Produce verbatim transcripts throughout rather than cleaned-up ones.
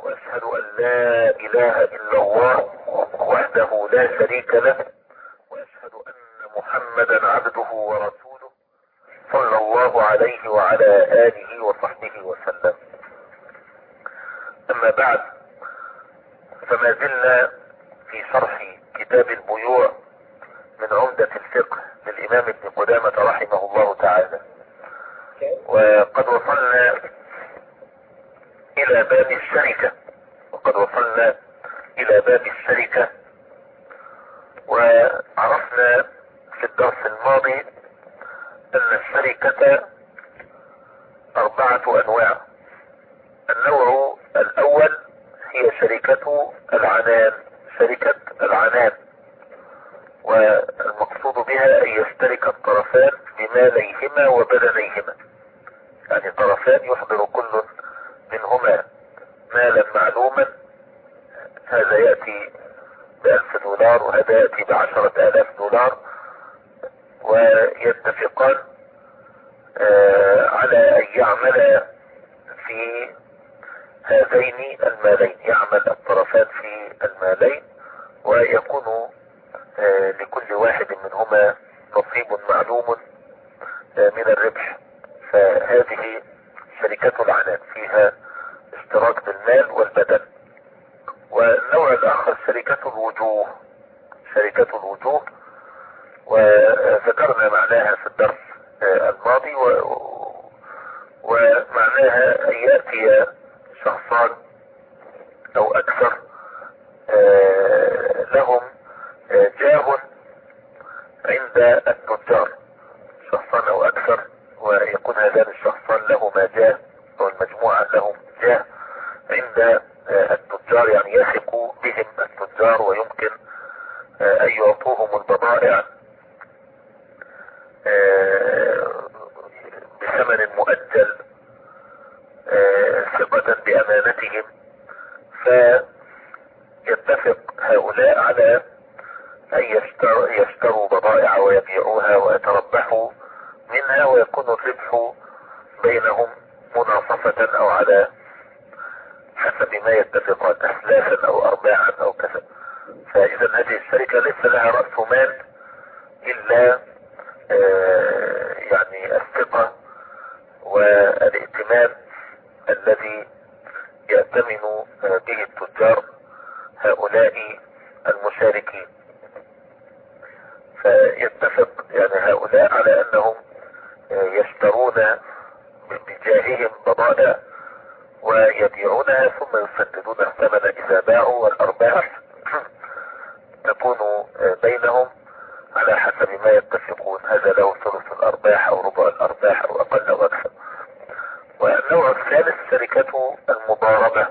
واشهد ان لا اله الا الله وحده لا شريك له، واشهد ان محمدا عبده ورسوله صلى الله عليه وعلى اله وصحبه وسلم. اما بعد، فما زلنا في شرح كتاب البيوع من عمدة الفقه للامام ابن قدامة رحمه الله تعالى، وقد وصلنا الى باب الشركة وقد وصلنا الى باب الشركة وعرفنا في الدرس الماضي ان الشركة اربعة انواع. النوع الاول هي شركة العنان شركة العنان والمقصود بها ان يشترك الطرفان بماليهما وبدنيهما، يعني طرفان يحضر كل منهما مالا معلوما، هذا يأتي بألف دولار وهذا يأتي بعشرة آلاف دولار، ويتفقان آه على أن يعمل في هذين المالين، يعمل الطرفان في المالين ويكون آه لكل واحد منهما نصيب معلوم آه من الربح. فهذه شركة العنان فيها اشتراك بالمال والبدن. والنوع الاخر شركة الوجوه شركة الوجوه وذكرنا معناها في الدرس الماضي، ومعناها ان يأتي شخصان او اكثر لهم جاه عند التجار، شخصان او اكثر، ويكون هذان الشخصان لهما جاه او المجموعة لهم جاه عند التجار، يعني يثق بهم التجار ويمكن ان يعطوهم البضائع بثمن مؤجل ثقة بامانتهم. فيتفق هؤلاء على ان يشتروا, يشتروا بضائع ويبيعوها ويتربحوا منها، ويكون الربح بينهم مناصفة او على حسب ما يتفقان، اسلافا او ارباعا او كذا. فاذا هذه الشركة ليس لها رأس مال الا آه يعني الثقة والائتمان الذي يأتمن به التجار هؤلاء المشاركين. فيتفق يعني هؤلاء على انهم يشترون بجاههم بضائع ويبيعونها ثم يسددون الثمن اذا باعوا، والارباح تكون بينهم على حسب ما يتفقون، هذا له ثلث الارباح او ربع الارباح او اقل او اكثر. والنوع الثالث شركة المضاربة،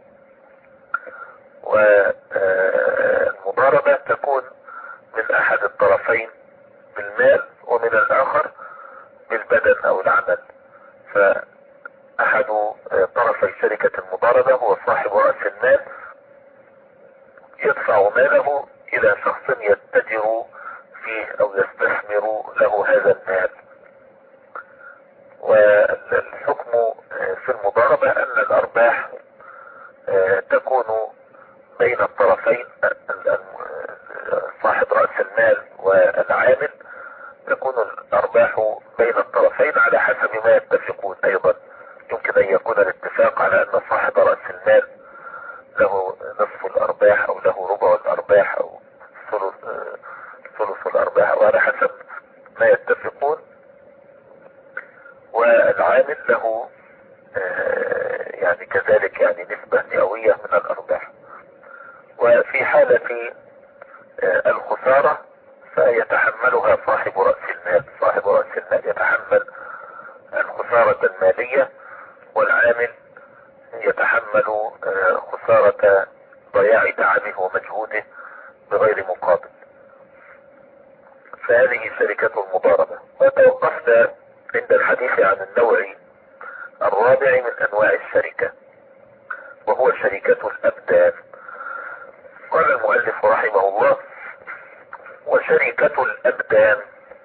والمضاربة تكون من احد الطرفين بالمال ومن الاخر بالبدن او العمل. فاحد طرفي شركة المضاربة هو صاحب رأس المال، يدفع ماله الى شخص يتجر فيه او يستثمر له هذا المال. والحكم في المضاربة ان الارباح تكون بين الطرفين، صاحب رأس المال والعامل، تكون الارباح بين الطرفين على حسب ما يتفقون. ايضا يمكن ان يكون الاتفاق على ان صاحب رأس المال له نصف الارباح او له ربع الارباح او ثلث ثلث الارباح، وعلى حسب ما يتفقون. والعامل له يعني كذلك يعني نسبة مئوية من الارباح. وفي حالة الخسارة فيتحملها صاحب رأس المال صاحب رأس المال يتحمل الخسارة المالية، والعامل يتحمل خسارة ضياع تعبه ومجهوده بغير مقابل. فهذه شركة المضاربة. وتوقفنا عند الحديث عن النوع الرابع من انواع الشركة، وهو شركة الابدان. قال المؤلف رحمه الله: وشركة الابدان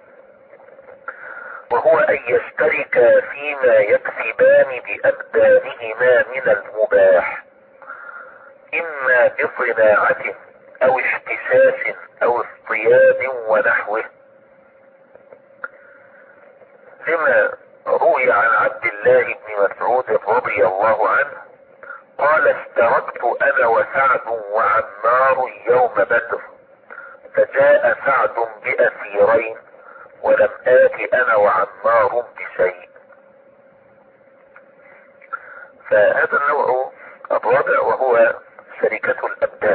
وهو ان يشتركا فيما يكسبان بابدانهما من المباح اما بصناعة او احتساس او اصطياد ونحوه، لما روي عن عبد الله بن مسعود رضي الله عنه قال اشتركت انا وسعد وعمار يوم بدر، فجاء سعد بأسيرين ولم آت انا وعمار بشيء. فهذا النوع الرابع وهو شركة الابدان.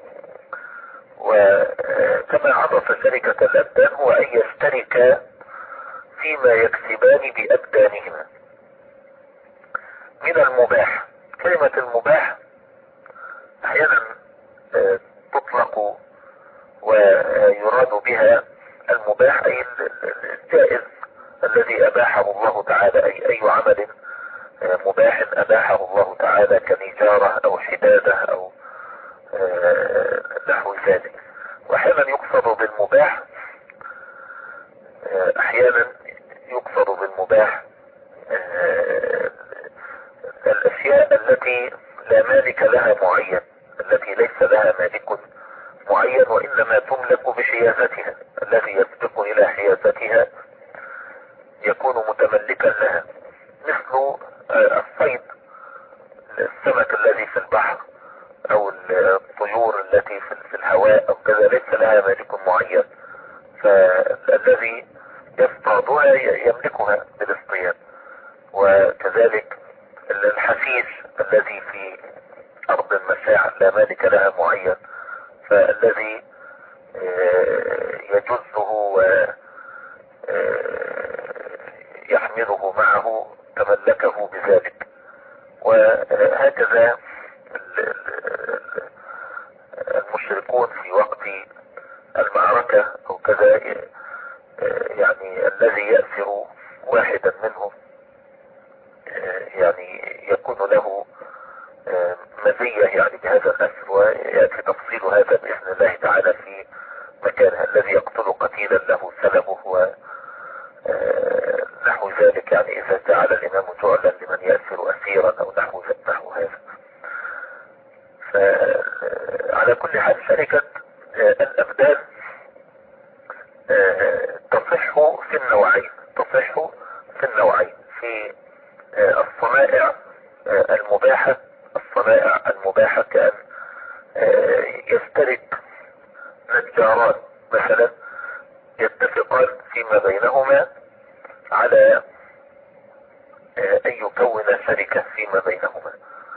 وكما عرف شركة الابدان هو ان يشترك فيما يكسبان بابدانهما من المباح. كلمة المباح احيانا تطلق ويراد بها المباح اي الجائز الذي اباحه الله تعالى، اي اي عمل مباح اباحه الله تعالى كنجارة او حدادة او نحو ذلك. واحيانا يقصد بالمباح احيانا يقصد بالمباح الاشياء التي لا مالك لها معين، التي ليس لها مالك معين وانما تملك بحيازتها، الذي يسبق الى حيازتها يكون متملكا لها، مثل الصيد، السمك الذي في البحر او الطيور التي في الهواء او كذا ليس لها مالك معين، فالذي يصطادها يملكها بالاصطياد. وكذلك الحشيش الذي في ارض المساحة لا مالك لها معين، فالذي يجزه ويحمله معه تملكه بذلك. وهكذا المشركون في وقت المعركة او كذا، يعني الذي يأسر واحدا منهم يعني يكون له مزية يعني بهذا الأسر، ويأتي تفصيل هذا بإذن الله تعالى في مكانها. الذي يقتل قتيلا له سلبه ونحو ذلك، يعني إذا جعل الإمام جعلا لمن يأسر أسيرا أو نحو نحو هذا. فعلى كل حال شركة الأبدان تصح في النوعين، تصح في النوعين في الصنائع المباحة، الصنائع المباحة كأن يشترك نجاران مثلا يتفقان فيما بينهما على ان يكون شركة فيما بينهما،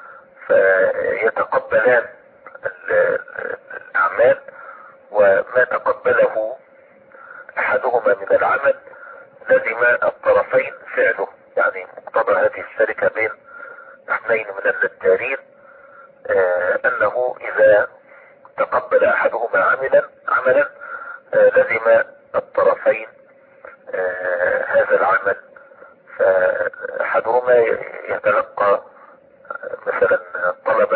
فيتقبلان الاعمال، وما تقبله احدهما من العمل لزم الطرفين فعله. يعني مقتضى هذه الشركة بين اثنين من النجارين آه انه اذا تقبل احدهما عملا عملا آه لزم الطرفين آه هذا العمل. فاحدهما يتلقى مثلا طلبا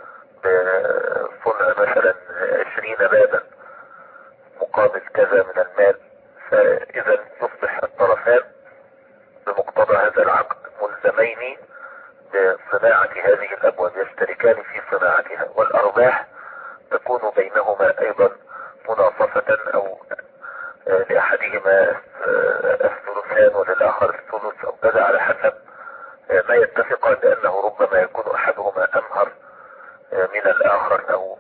بصنع مثلا عشرين بابا مقابل كذا من المال، فاذا يصبح الطرفان بمقتضى هذا العقد ملزمين بصناعة هذه الابواب، يشتركان في صناعتها، والارباح تكون بينهما ايضا مناصفة، او لاحدهما الثلثان وللاخر الثلث او كذا على حسب ما يتفقان، لانه ربما يكون احدهما امهر من الاخر او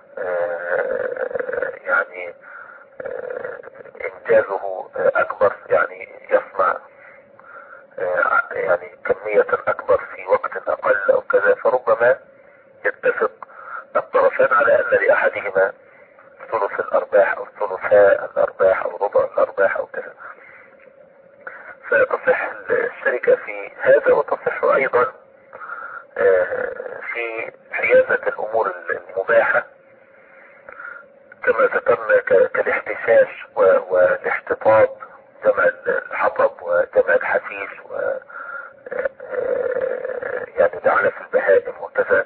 يعني انجازه اكبر، يعني يصنع يعني كمية اكبر في وقت اقل او كذا، فربما يتفق الطرفان على ان لاحدهما ثلث الارباح او ثلثاء الارباح او ربع الارباح او كذا. فتصح الشركة في هذا، وتصح ايضا في حيازة الامور المباحة كما ذكرنا كالاحتشاش والاحتطاب، جمع الحطب وجمع الحشيش و يعني جعل في البهائم وكذا،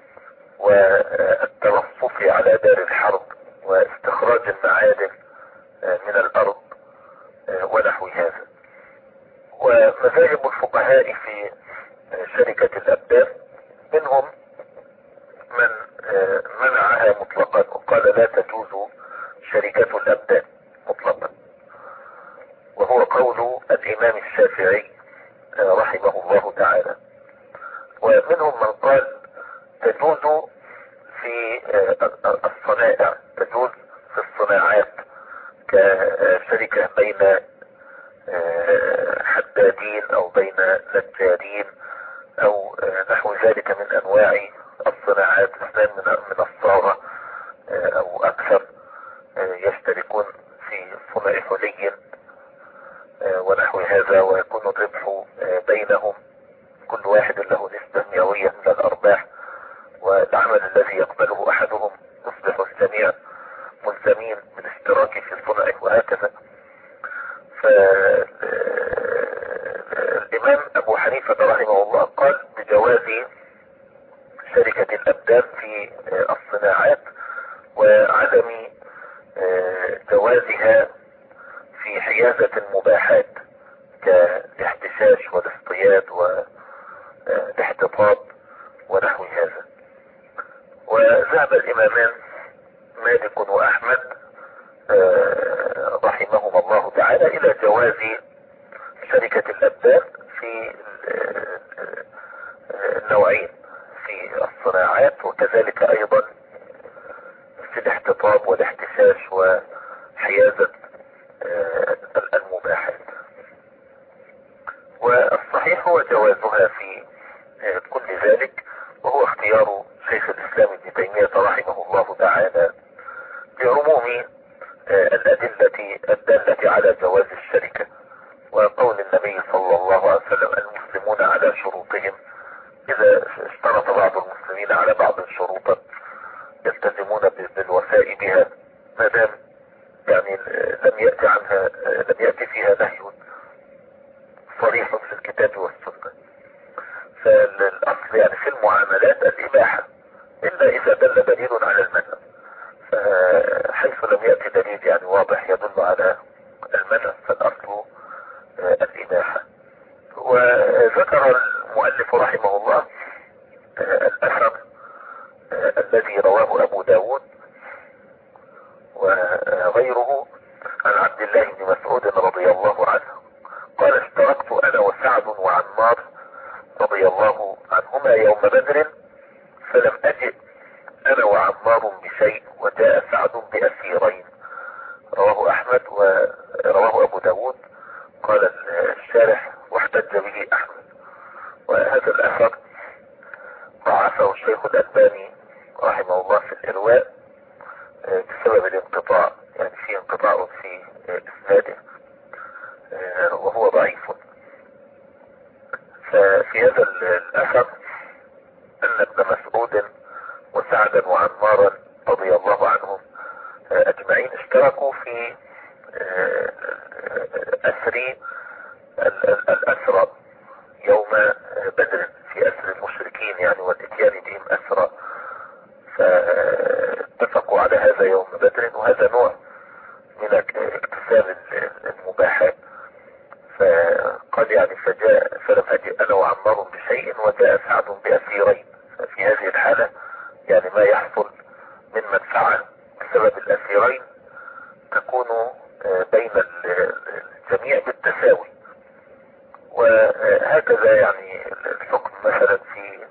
والترصف على دار الحرب واستخراج المعادن من الارض ونحو هذا. ومذاهب الفقهاء في شركة الابدان منهم من منعها مطلقا وقال لا تجوز شركة الأبدان مطلقا، وهو قول الإمام الشافعي رحمه الله تعالى. ومنهم من قال تجوز في الصنائع، تجوز في الصناعات كشركة بين حدادين او بين نجارين او نحو ذلك من انواع الصناعات، اثنان من الصاغة او اكثر يشتركون في صنع حلي ونحو هذا، ويكون الربح بينهم كل واحد له نسبة مئوية من الارباح، والعمل الذي يقبله احدهم يصبح الجميع ملزمين بالاشتراك في صنعه وهكذا. فالامام ابو حنيفة رحمه الله قال بجواز شركة الابدان في الصناعات وعدم جوازها في حيازة المباحات كالاحتشاش والاصطياد والاحتطاب ونحو هذا. وذهب الامامان مالك واحمد رحمهما الله تعالى الى جواز شركة الابدان في النوعين، في الصناعات وكذلك ايضا في الاحتطاب والاحتشاش وحيازة المباحات. والصحيح هو جوازها في كل ذلك، وهو اختيار شيخ الاسلام ابن تيمية رحمه الله تعالى بعموم الادلة الدالة على جواز الشركة، وقول النبي صلى الله عليه وسلم المسلمون على شروطهم، اذا اشترط بعض المسلمين على بعض شروطا يلتزمون بالوفاء بها ما دام يعني لم يأتي عنها لم يأتي فيها نهي صريح في الكتاب والسنة. فالاصل يعني في المعاملات الاباحة الا اذا دل دليل على المنع، حيث لم يأتي دليل يعني واضح يدل على المنع فالاصل الاباحة. وذكر المؤلف رحمه الله الاثر الذي رواه ابو داود وغيره عن عبد الله بن مسعود رضي الله عنه قال اشتركت انا وسعد وعمار رضي الله عنهما يوم بدر فلم اجئ انا وعمار بشيء وجاء سعد باسيرين. رواه احمد ورواه ابو داود. قال الشارح واحتج به احمد، وهذا الاثر ضعفه الشيخ الالباني رحمه الله في الارواء بسبب الانقطاع، يعني في انقطاع في اسناده وهو ضعيف. ففي هذا الاثر ان ابن مسعود وسعدا وعمارا رضي الله عنهم اجمعين اشتركوا في اسر الاسرى يوم بدر، في اسر المشركين يعني والاتيان بهم اسرى، فاتفقوا على هذا يوم بدر، وهذا نوع من اكتساب المباحات. فقال يعني فجاء فلم اجئ انا وعمار بشيء وجاء سعد باسيرين. ففي هذه الحالة يعني ما يحصل من منفعة بسبب الاسيرين تكون بين الجميع بالتساوي. وهكذا يعني الحكم مثلا في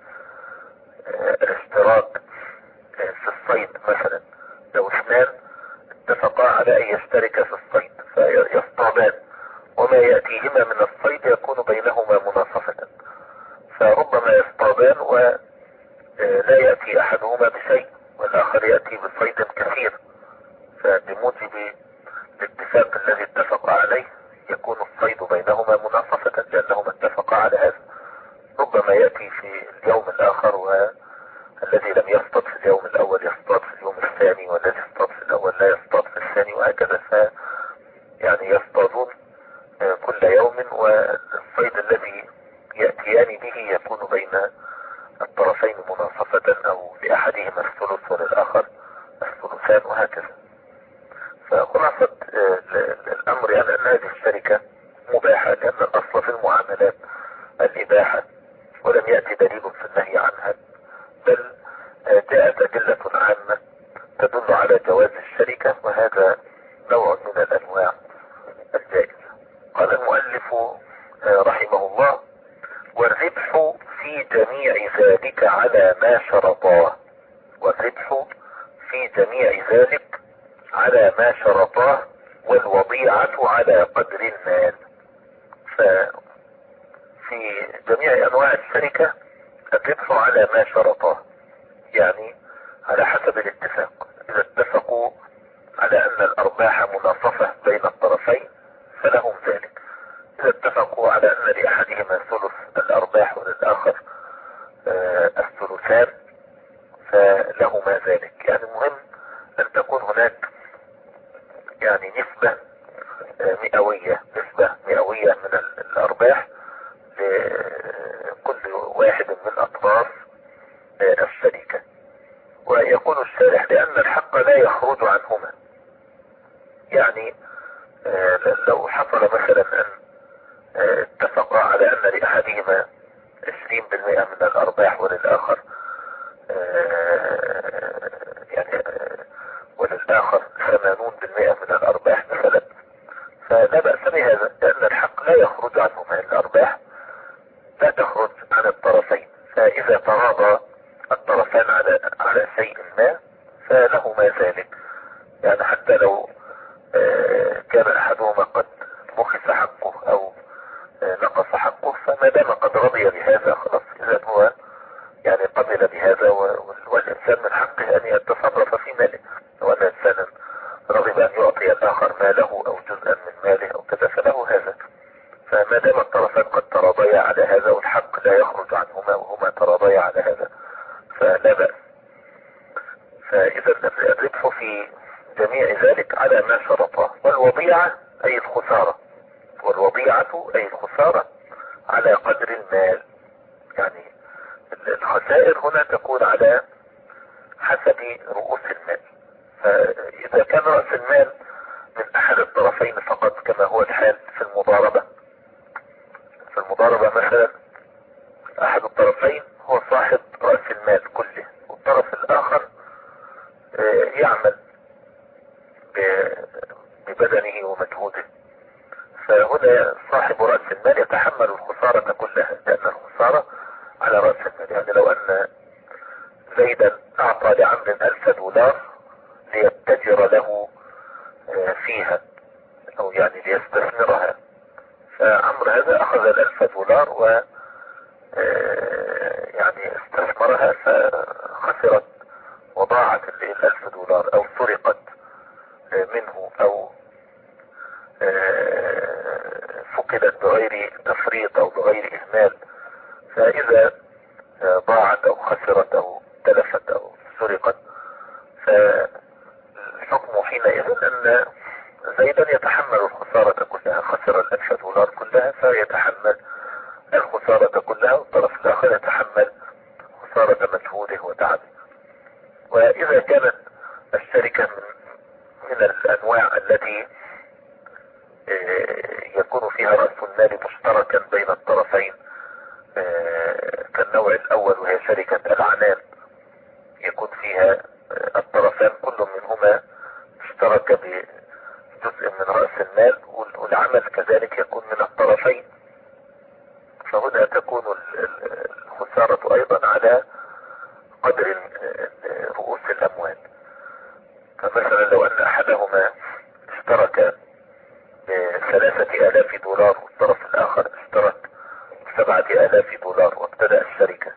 الاشتراك في الصيد، مثلا لو اثنان اتفقا على ان يشتركا في الصيد فيصطادان وما يأتيهما من الصيد يكون بينهما مناصفة، فربما يصطادان ولا يأتي احدهما بشيء والاخر يأتي بصيد كثير، فبموجب الاتفاق الذي اتفق عليه يكون الصيد بينهما مناصفة لانهما اتفقا على هذا. ربما يأتي في اليوم الاخر والذي لم يصطاد في اليوم الاول يصطاد في اليوم الثاني، والذي اصطاد في الاول لا يصطاد في الثاني، وهكذا. ف يعني يصطادون كل يوم، والصيد الذي يأتيان به يكون بين الطرفين مناصفة، او لاحدهما الثلث وللاخر الثلثان وهكذا. فخلاصة الامر يعني ان هذه الشركة مباحة، لان الاصل في المعاملات الاباحة ولم يأتي دليل في النهي عنها، بل جاءت ذلك على ما شرطاه، والربح في جميع ذلك على ما شرطاه، والوضيعة على قدر المال. ففي جميع انواع الشركة الربح على ما شرطاه، يعني على حسب الاتفاق. اذا اتفقوا على ان الارباح مناصفة بين الطرفين فلهم ذلك. اذا اتفقوا على ان لاحدهما ثلث الارباح وللاخر آه الثلثان فلهما ذلك. يعني المهم ان تكون هناك يعني نسبة آه مئوية، نسبة مئوية من الارباح لكل واحد من اطراف آه الشركة. ويقول الشارح لان الحق لا يخرج عنهما. يعني آه لو حصل مثلا ان آه اتفقا على ان لاحدهما عشرين بالمئة من الارباح وللاخر آه يعني آه وللاخر ثمانون بالمئة من الارباح مثلا، فلا بأس بهذا لان الحق لا يخرج عنهما. الارباح لا تخرج عن الطرفين، فاذا تراضى الطرفان على على شيء ما فلهما ذلك. يعني حتى لو آه كان احدهما قد مخس حقه او آه نقص حقه، فما دام قد رضي بهذا خلاص، اذا هو يعني قبل بهذا، والانسان من حقه ان يتصرف في ماله. لو ان انسانا رغب ان يعطي الاخر ماله او جزءا من ماله او كذا فله هذا. فما دام الطرفان قد تراضيا على هذا والحق لا يخرج عنهما وهما تراضيا على هذا فلا بأس. فاذا الربح في جميع ذلك على ما شرطاه، والوضيعة اي الخسارة، والوضيعة اي الخسارة على قدر المال. يعني الخسائر هنا تكون على حسب رؤوس المال. فاذا كان رأس المال من احد الطرفين فقط كما هو الحال في المضاربة، في المضاربة مثلا احد الطرفين هو صاحب رأس المال كله، والطرف الاخر يعمل ببدنه ومجهوده، فهنا صاحب رأس المال يتحمل الخسارة كلها، لان الخسارة على رأس المال. يعني لو ان زيدا اعطى لعمر الف دولار ليتجر له فيها او يعني ليستثمرها، فعمر هذا اخذ الالف دولار و يعني استثمرها فخسرت وضاعت الالف دولار او سرقت منه او فقدت بغير تفريط او بغير اهمال. فاذا ضاعت او خسرت او تلفت او سرقت فالحكم حينئذ ان زيدا يتحمل الخسارة كلها، خسر الالف دولار كلها فيتحمل الخسارة كلها، والطرف الاخر يتحمل خسارة مجهوده وتعبه. واذا كانت الشركة من, من الانواع التي يكون فيها رأس المال مشتركا بين الطرفين كالنوع الاول وهي شركة العنان، يكون فيها الطرفان كل منهما اشترك بجزء من رأس المال، والعمل كذلك يكون من الطرفين، فهنا تكون الخسارة ايضا على قدر رؤوس الاموال. فمثلا لو ان احدهما اشترك بثلاثة الاف دولار والطرف الاخر اشترك بسبعة الاف دولار وابتدأ الشركة،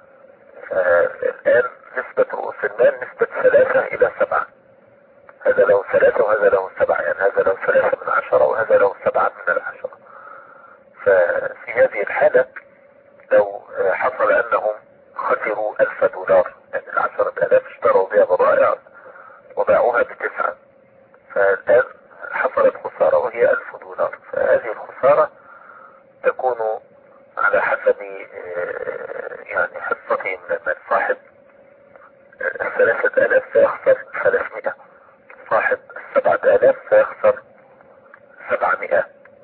فالان نسبة رؤوس المال نسبة ثلاثة الى سبعة، هذا له ثلاثة وهذا له سبعة، يعني هذا له ثلاثة من عشرة وهذا له سبعة من العشرة. ففي هذه الحالة لو حصل انهم خسروا الف دولار، يعني العشرة الاف اشتروا بها بضائع وباعوها بتسعة، فالان حصلت خسارة وهي الف دولار، فهذه الخسارة تكون على حسب يعني حصته من المال. صاحب الثلاثة الاف سيخسر ثلاثمائة، صاحب السبعة الاف سيخسر سبعمائة،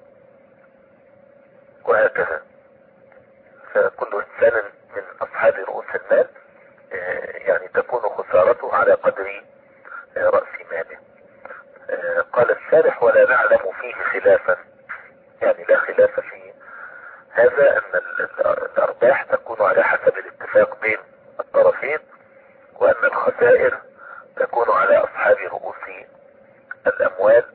وهكذا. فكل انسان من اصحاب رؤوس المال يعني تكون خسارته على قدر رأس ماله. قال الشارح ولا نعلم فيه خلافا، يعني لا خلاف في هذا ان الارباح تكون على حسب الاتفاق. اتفاق بين الطرفين، وان الخسائر تكون على اصحاب رؤوس الاموال،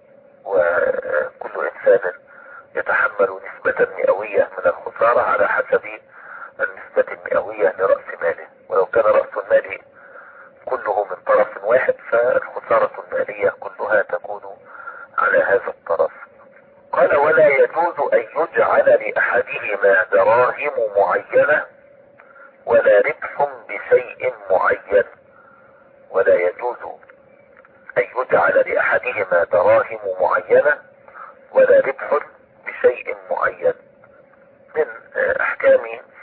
وكل انسان يتحمل نسبة مئوية من الخسارة على حسب النسبة المئوية لرأس ماله. ولو كان رأس المال كله من طرف واحد فالخسارة المالية كلها تكون على هذا الطرف. قال: ولا يجوز ان يجعل لأحدهما دراهم معينة ولا ربح بشيء معين. ولا يجوز ان يجعل لأحدهما دراهم معينة ولا ربح بشيء معين. من احكام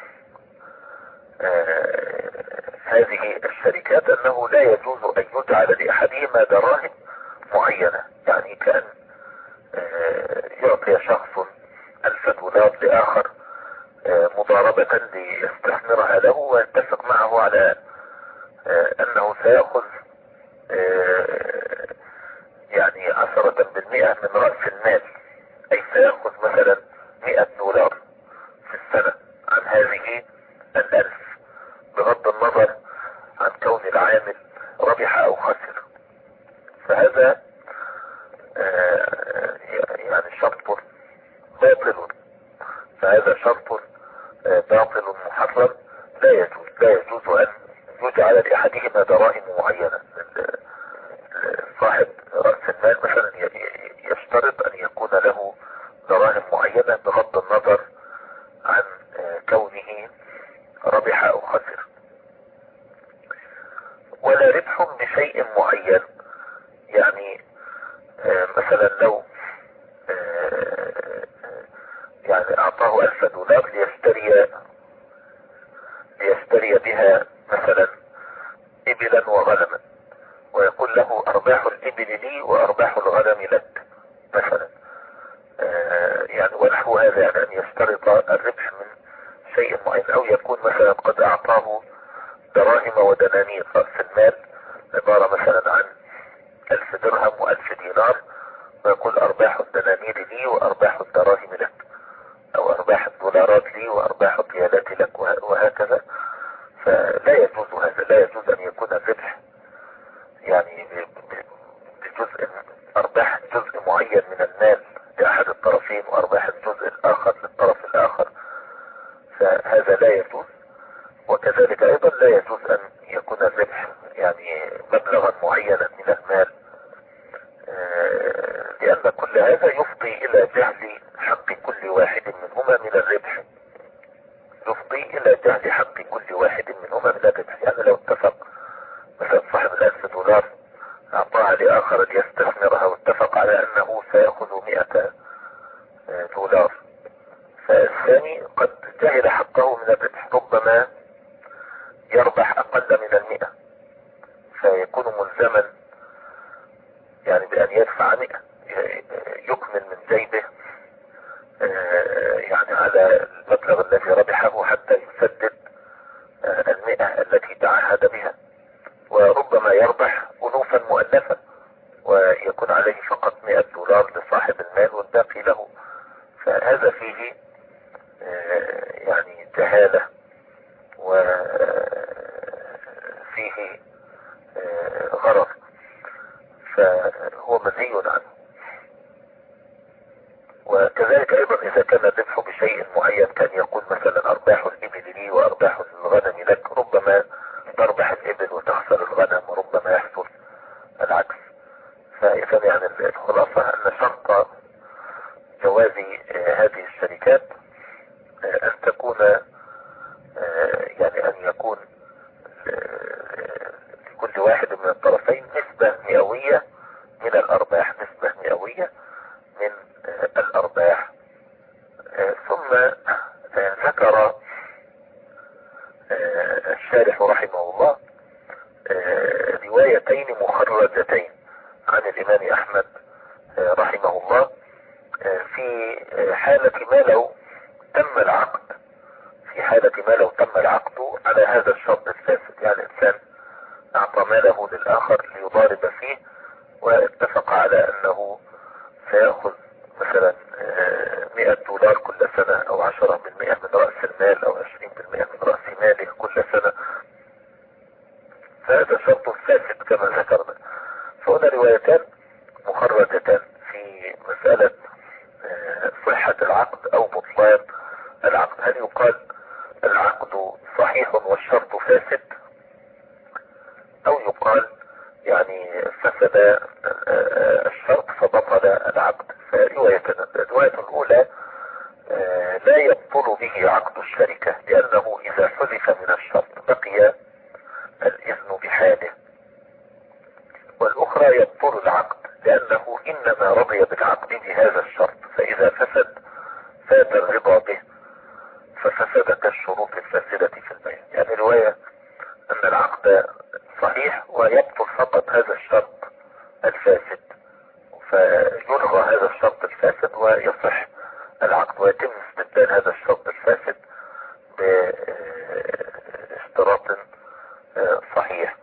هذه الشركات انه لا يجوز ان يجعل لأحدهما دراهم معينة، يعني كان يعطي شخص الف دولار لآخر مضاربة ليستثمرها له، ويتفق معه على انه سيأخذ يعني عشرة بالمئة من رأس المال، اي سيأخذ مثلا مئة دولار في السنة عن هذه الالف، بغض النظر عن كون العامل ربح او خسر. فهذا يعني شرط باطل، فهذا شرط باطل محرم لا يجوز. لا يجوز ان يجعل لأحدهما دراهم معينة. صاحب رأس المال مثلا يشترط ان يكون له دراهم معينة بغض النظر عن كونه ربح او خسر. ولا ربح بشيء معين، يعني مثلا لو يعني اعطاه الف دولار ليشتري ليشتري بها مثلا ابلا وغنما، ويقول له ارباح الابل لي وارباح الغنم لك مثلا، يعني ونحو هذا، يعني ان يشترط الربح من شيء معين. او يكون مثلا قد اعطاه دراهم ودنانير، رأس المال عبارة مثلا عن الف درهم والف دينار، ويقول ارباح الدنانير لي وارباح الدراهم لك، او ارباح الدولارات لي وارباح الريالات لك، وهكذا. فلا يجوز هذا. لا يجوز ان يكون الربح يعني بجزء ارباح جزء معين من المال لاحد الطرفين وارباح الجزء الاخر للطرف الاخر، فهذا لا يجوز. وكذلك ايضا لا يجوز ان يكون الربح يعني مبلغا معينا من المال، لان كل هذا يفضي الى جهل حق كل واحد منهما من الربح. يفضي الى جهل حق كل واحد منهما من الربح. يعني لو اتفق مثلا صاحب الالف دولار اعطاها لاخر ليستثمرها، واتفق على انه سيأخذ مئة دولار، فالثاني قد جهل حقه من الربح، ربما يربح اقل من المئة، فيكون ملزما يعني بان يدفع مئة، يكمل من جيبه يعني على المبلغ الذي ربحه حتى يسدد المئة التي تعهد بها. وربما يربح ألوفا مؤلفة ويكون عليه فقط مئة دولار لصاحب المال والباقي له. فهذا فيه يعني جهالة، وفيه غرض، فهو منهي عنه. وكذلك ايضا اذا كان الربح بشيء معين، كان يقول مثلا ارباح الابل لي وارباح الغنم لك، ربما تربح الابل وتخسر الغنم، وربما يحصل العكس. فاذا يعني الخلاصة ان شرط جواز هذه الشركات ان تكون يعني ان يكون لكل واحد من الطرفين نسبة مئوية من الارباح، نسبة مئوية من الارباح. ثم ذكر الشارح رحمه الله روايتين مخرجتين عن الامام احمد رحمه الله في حالة ما لو تم العقد في حالة ما لو تم العقد على هذا الشرط الفاسد. يعني انسان اعطى ماله للاخر ليضارب فيه، واتفق على انه سيأخذ مثلا مئة دولار كل سنة، او عشرة بالمئة من رأس المال، او عشرين بالمئة من رأس ماله كل سنة، فهذا شرط فاسد كما ذكرنا. فهنا روايتان مخرجتان في مسألة صحة العقد او بطلان العقد. هل يقال العقد صحيح والشرط فاسد، او يقال يعني فسد الشرط فبطل العقد؟ فروايتنا الرواية الاولى لا يبطل به عقد الشركة، لانه اذا حذف من الشرط بقي الاذن بحاله. والاخرى يبطل العقد لانه انما رضي بالعقد بهذا الشرط، فاذا فسد فات الرضا به ففسد كالشروط الفاسدة في البيع. يعني رواية ان العقد صحيح ويبطل فقط هذا الشرط الفاسد، فيلغى هذا الشرط الفاسد ويصح العقد، ويتم استبدال هذا الشرط الفاسد باشتراط صحيح.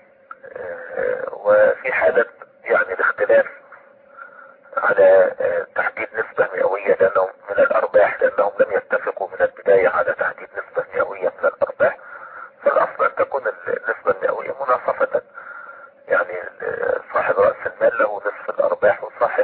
وفي حالة يعني الاختلاف على تحديد نسبة مئوية لأنهم من الأرباح، لأنهم لم يتفقوا من البداية على تحديد نسبة مئوية من الأرباح، فالأصل أن تكون النسبة المئوية مناصفة، يعني صاحب رأس المال له نصف الأرباح وصاحب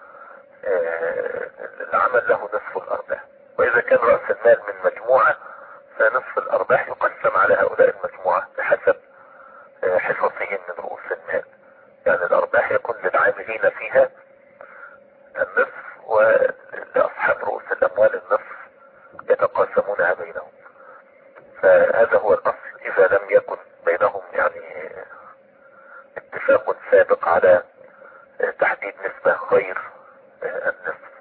العمل له نصف الأرباح. وإذا كان رأس المال من مجموعة فنصف الأرباح يقسم على هؤلاء المجموعة بحسب حصصهم من رؤوس المال، يعني الأرباح يكون للعاملين فيها النصف ولأصحاب رؤوس الأموال النصف يتقاسمونها بينهم. فهذا هو الأصل إذا لم يكن بينهم يعني اتفاق سابق على تحديد نسبة غير النصف.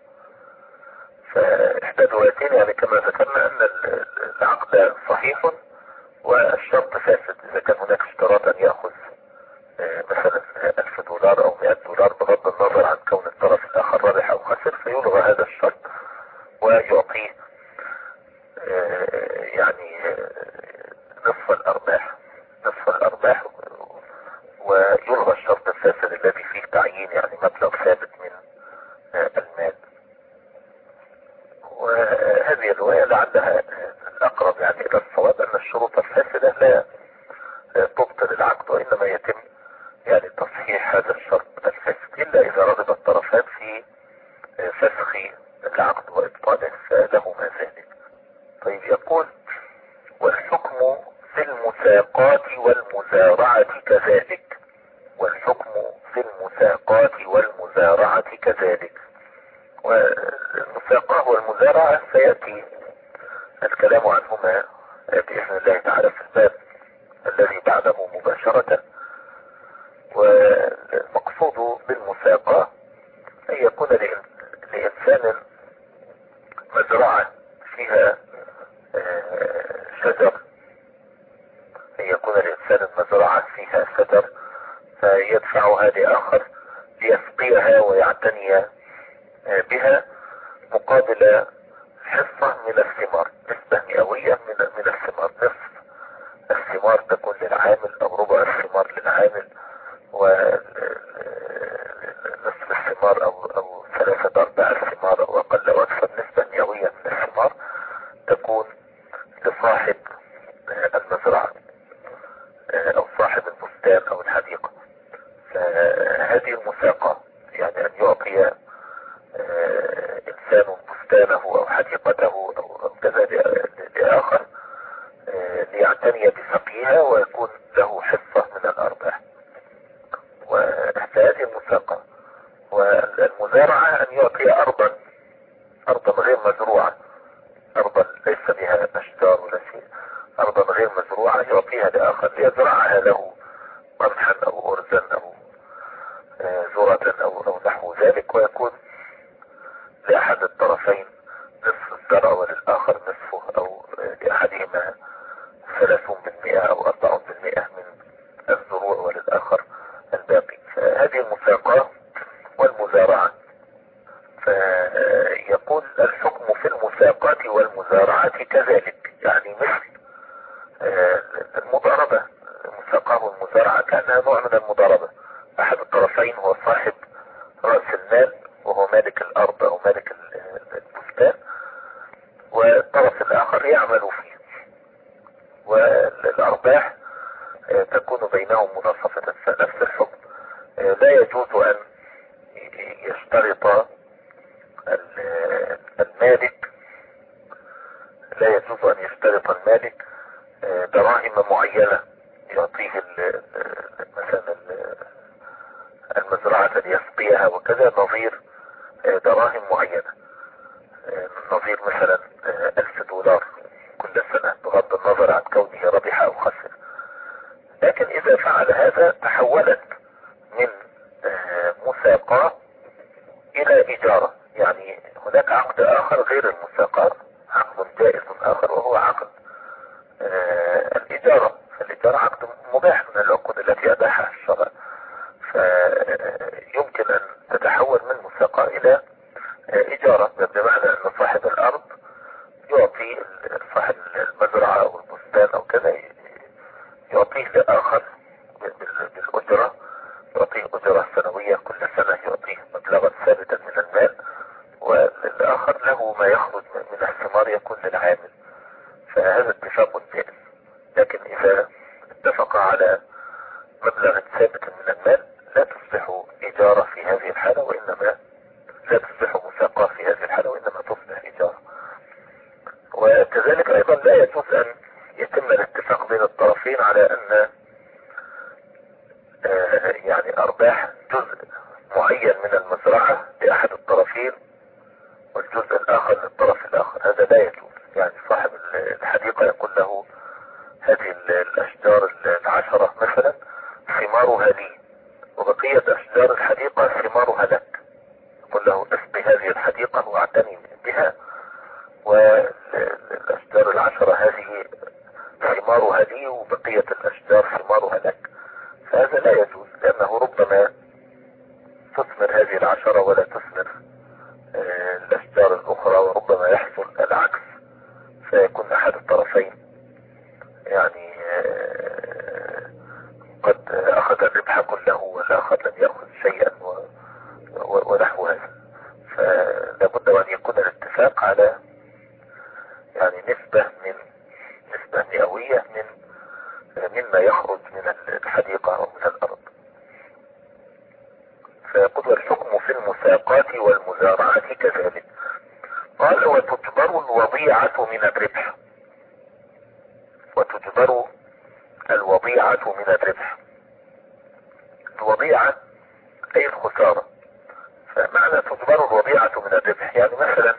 فإحدى الروايتين يعني كما ذكرنا أن العقد صحيح والشرط فاسد. إذا كان هناك اشتراط أن يأخذ مثلا ألف دولار أو مئة دولار بغض النظر عن كون الطرف الآخر ربح أو خسر، فيلغى هذا الشرط ويعطيه يعني نصف الأرباح نصف الأرباح ويلغى الشرط الفاسد الذي فيه تعيين يعني مبلغ ثابت من المال. وهذه الرواية لعلها الأقرب يعني إلى الصواب أن الشروط الفاسدة لا تبطل العقد، وإنما يتم يعني تصحيح هذا الشرط الفاسد إلا إذا رغب الطرفان في فسخ العقد وإبطاله فله ما ذلك. طيب يقول والحكم في المساقات والمزارعة كذلك. والحكم في المساقات والمزارعة كذلك. والمساقات والمزارعة سيأتي الكلام عنهما بإذن الله تعالى في الباب الذي بعده مباشرة. والمقصود بالمساقة أن يكون لإنسان مزرعة فيها شجر، أن يكون لإنسان مزرعة فيها شجر فيدفعها لآخر ليسقيها ويعتني بها مقابل حصة من الثمار، نسبة مئوية من من الثمار. نصف الثمار تكون للعامل أو ربع الثمار للعامل، ونصف الثمار أو أو ثلاثة أرباع الثمار أو أقل أو أكثر نسبة مئوية من الثمار تكون لصاحب المزرعة أو صاحب البستان أو الحديقة. فهذه المساقة يعني أن يعطي إنسان بستانه أو حديقته أو كذا لآخر ليعتني بسقيها ويكون له حصة من الأرباح، وهذه المساقة. والمزارعة أن يعطي أرضا أرضا غير مزروعة، أرضا ليس بها أشجار ولا شيء، أرضا غير مزروعة يعطيها لآخر ليزرعها له قمحا أو أرزا أو ذرة أو أو نحو ذلك، ويكون لأحد الطرفين نصف الزرع وللآخر نصفه، أو لأحدهما ثلاثون بالمئة أو أربعون بالمئة من الزروع وللآخر الباقي. فهذه المساقة والمزارعة. فيقول الحكم في المساقات والمزارعة كذلك، يعني مثل المضاربة. المساقة والمزارعة كأنها نوع من المضاربة، أحد الطرفين هو صاحب رأس المال وهو مالك الأرض أو مالك البستان، والطرف الآخر يعمل فيه. والأرباح تكون بينهم مناصفة نفس الحكم. لا يجوز أن يشترط المالك لا يجوز أن يشترط المالك دراهم معينة يعطيه مثلا المزرعة ليسقيها وكذا، نظير دراهم معينة، نظير مثلا ألف دولار كل سنة بغض النظر عن كونه ربح أو خسر. لكن إذا فعل هذا تحولت من مساقاة إلى إجارة. يعني هناك عقد آخر غير المساقاة، عقد جائز آخر، وهو عقد الإجارة. فالإجارة عقد مباح من العقود التي أباحها الشرع، فيمكن أن تتحول من مساقاة إلى إجارة، بمعنى أن صاحب الأرض يعطي صاحب المزرعة أو البستان أو كذا، يعطيه لآخر بالأجرة، يعطيه أجرة سنوية، كل سنة يعطيه مبلغا ثابتا من المال، والآخر له ما يخرج من الثمار يكون للعامل. فهذا اتفاق جائز. لكن إذا اتفق على مبلغ ثابت من المال لا تصبح إجارة في هذه الحالة، وإنما لا تصبح مساقاة في هذه الحالة، وإنما تصبح إجارة. وكذلك أيضا لا يجوز أن يتم الاتفاق بين الطرفين على أن آه يعني أرباح جزء معين من المزرعة لأحد الطرفين والجزء الآخر للطرف الآخر. هذا لا يجوز. يعني صاحب الحديقة يقول له هذه الأشجار العشرة مثلا ثمارها لي، وبقية أشجار الحديقة ثمارها لك. يقول له اسقي هذه الحديقة واعتني بها، والأشجار العشرة هذه ثمارها لي وبقية الأشجار ثمارها لك. فهذا لا يجوز، لأنه ربما تثمر هذه العشرة ولا تثمر الأشجار الأخرى، وربما يحصل العكس، فيكون أحد الطرفين يعني قد أخذ الربح كله والآخر لم يأخذ شيئا ونحو هذا. فلا بد أن يكون الاتفاق على يعني نسبة من نسبة مئوية من مما يخرج من الحديقة أو من الأرض. فيقول والحكم في المساقات والمزارعة كذلك. قال وتجبر الوضيعة من الربح. وتجبر الوضيعة من الربح. الوضيعة أي الخسارة. فمعنى تجبر الوضيعة من الربح يعني مثلا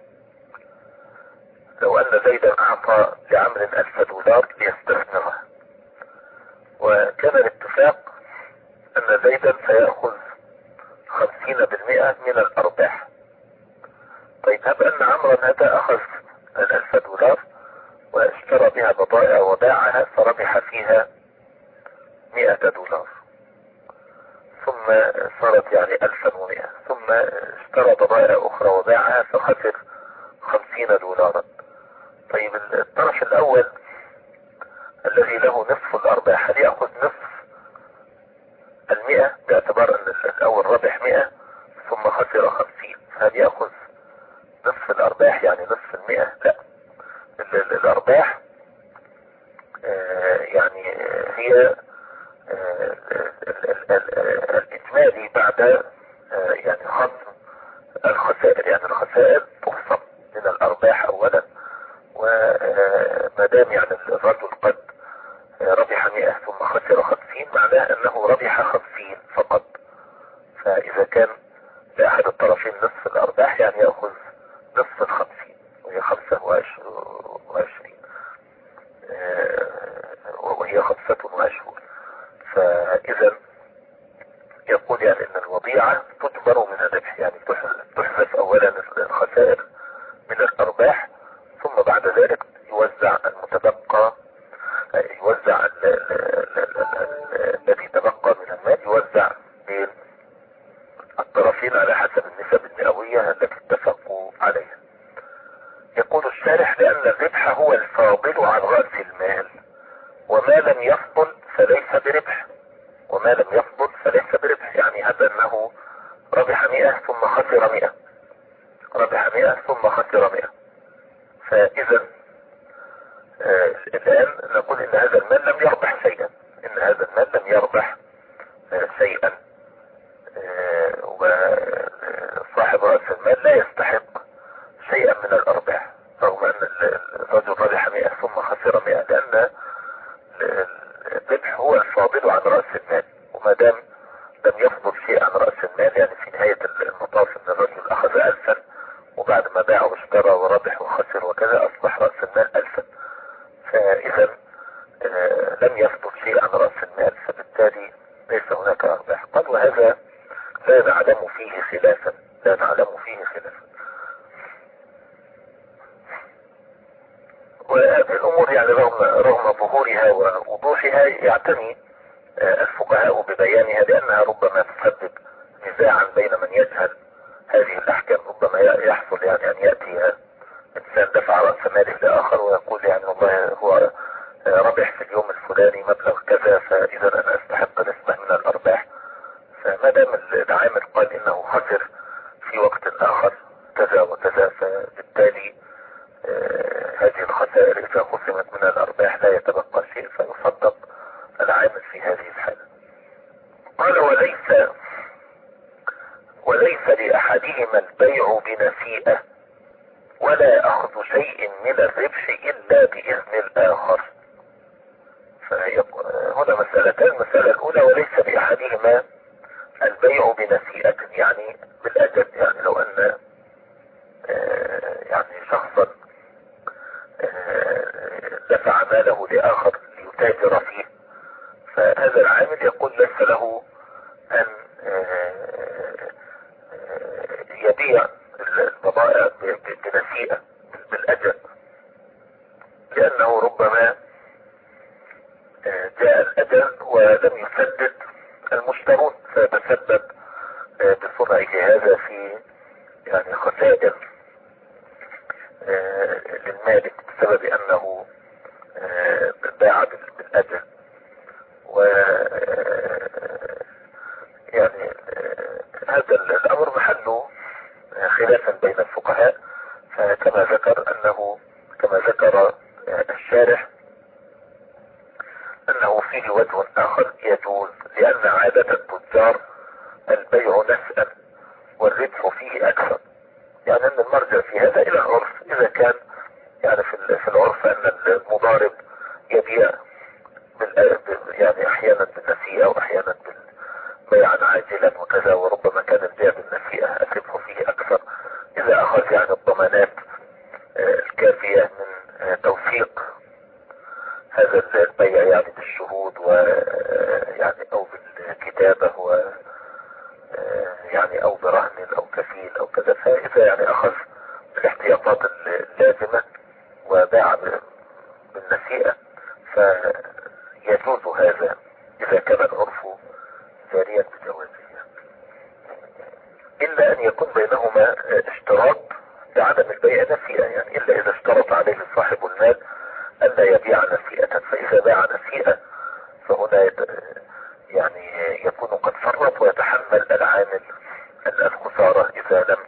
لو أن زيدا أعطى لعمر ألف دولار ليستثمرها، وكان الاتفاق أن زيدا سيأخذ خمسين بالمئة من الأرباح. طيب هب أن عمرا هذا أخذ الألف دولار واشترى بها بضائع وباعها فربح فيها مئة دولار، ثم صارت يعني ألفا ومئة، ثم اشترى بضائع أخرى وباعها فخسر خمسين دولارا. طيب الطرف الأول الذي له نصف الأرباح هل يأخذ نصف المئة باعتبار أن الأول ربح مئة ثم خسر خمسين، هل يأخذ نصف الأرباح يعني نصف المئة؟ لا، الأرباح يعني هي الإجمالي بعد يعني خصم الخسائر. يعني الخسائر تخصم من الأرباح أولا، وما دام يعني الرجل قد ربح مئة ثم خسر خمسين معناه أنه ربح خمسين فقط. فإذا كان لأحد الطرفين نصف الأرباح يعني يأخذ نصف الخمسين وهي خمسة وعشرين وهي خمسة وعشرون. فإذا يقول يعني أن الوضيعة تجبر من الربح، يعني تحذف أولا الخسائر من الأرباح، ثم بعد ذلك يوزع المتبقى، يوزع الذي تبقى من المال يوزع بين الطرفين على حسب النسب المئوية التي اتفقوا عليها. يقول الشارح لأن الربح هو الفاضل عن رأس المال، وما لم يفضل فليس بربح. وما لم يفضل فليس بربح يعني هذا أنه ربح مئة ثم خسر مئة، ربح مئة ثم خسر مئة. فإذا آه الآن الفاضل عن رأس المال. وما دام لم يفضل شيء عن رأس المال، يعني في نهاية المطاف ان الرجل اخذ الفا وبعد ما باع واشترى وربح وخسر وكذا اصبح رأس المال الفا، فاذا آه لم يفضل شيء عن رأس المال، فبالتالي ليس هناك ارباح. قال وهذا لا نعلم فيه خلافا، لا نعلم فيه خلافا. وهذه الامور يعني رغم رغم ظهورها ووضوحها يعتني الفقهاء ببيانها، لانها ربما تسبب نزاعا بين من يجهل هذه الاحكام. ربما يحصل يعني ان ياتي انسان دفع راس ماله لاخر ويقول يعني والله هو ربح في اليوم الفلاني مبلغ كذا، فاذا انا استحق نسبة من الارباح. فما دام العامل قال انه خسر في وقت اخر كذا وكذا، فبالتالي آه هذه الخسائر اذا خصمت من الارباح لا يتبقى شيء، فيصدق العامل في هذه الحالة. قال وليس وليس لأحدهما البيع بنسيئة ولا أخذ شيء من الربح إلا بإذن الآخر. فهنا مسألتان. المسألة الأولى وليس لأحدهما البيع بنسيئة، يعني بالأجل، يعني لو أن يعني شخصا دفع ماله لآخر ليتاجر فيه، فهذا العامل يقول ليس له ان يبيع البضائع بنسيئة بالاجل، لانه ربما جاء الاجل ولم يسدد المشترون، فتسبب بصنعه هذا في يعني خسائر للمالك بسبب انه باع بالاجل. و يعني هذا الامر محله خلافا بين الفقهاء، فكما ذكر انه كما ذكر الشارح انه فيه وجه اخر يجوز، لان عادة التجار البيع نسأا والربح فيه اكثر. يعني ان المرجع في هذا الى العرف، اذا كان يعني في العرف ان المضارب يبيع يعني احيانا بالنسيئة واحيانا بالبيع عاجلا وكذا، وربما كان البيع بالنسيئة الربح فيه اكثر اذا اخذ يعني الضمانات الكافية من توثيق هذا البيع يعني بالشهود ويعني او بالكتابة و يعني او برهن او كفيل او كذا. فاذا يعني اخذ بالاحتياطات اللازمة وباع بالنسيئة فيجوز هذا اذا كان العرف جاريا بجوازه، الا ان يكون بينهما اشتراط لعدم البيع نسيئة، يعني الا اذا اشترط عليه صاحب المال الا يبيع نسيئة، فاذا باع نسيئة فهنا يعني يكون قد فرط ويتحمل العامل الخسارة اذا لم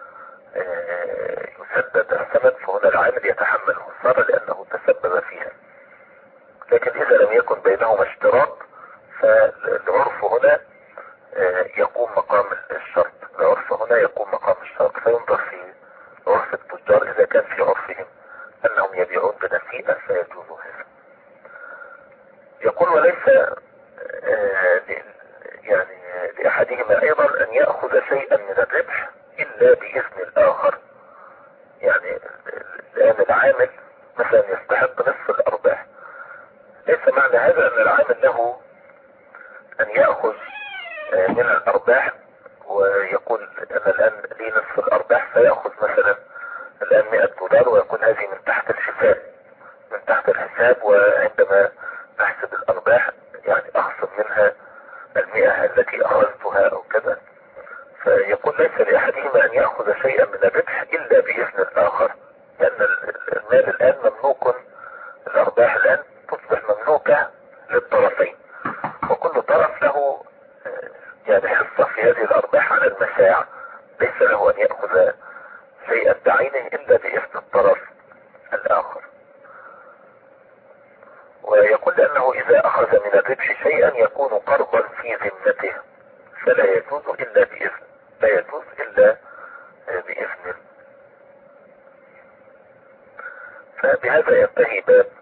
يسدد الثمن، فهنا العامل يتحمل الخسارة لانه تسبب فيها. لكن اذا لم يكن بينهما اشتراط فالعرف هنا يقوم مقام الشرط، العرف هنا يقوم مقام الشرط، فينظر في عرف التجار اذا كان في عرفهم انهم يبيعون بنسيئة فيجوز هذا. يقول وليس يعني لأحدهما أيضا أن يأخذ شيئا من الربح إلا بإذن الآخر. يعني لأن العامل مثلا يستحق نصف الأرباح، ليس معنى هذا أن العامل له أن يأخذ من الأرباح ويقول أنا الآن لي نصف الأرباح، فيأخذ مثلا الآن مئة دولار ويقول هذه من تحت الحساب من تحت الحساب وعندما نحسب الأرباح يعني أخصم منها المئة التي أخذتها أو كذا. فيقول ليس لأحدهما أن يأخذ شيئا من الربح إلا بإذن الآخر، لأن المال الآن مملوك، الأرباح الآن تصبح مملوكة للطرفين، وكل طرف له يعني حصة في هذه الأرباح على المساع، ليس له أن يأخذ شيئا بعينه إلا بإذن الطرف الآخر. ويقول لأنه إذا أخذ من الربح شيئا يكون قرضا في ذمته فلا يجوز إلا بإذن لا يجوز إلا بإذن. فبهذا ينتهي باب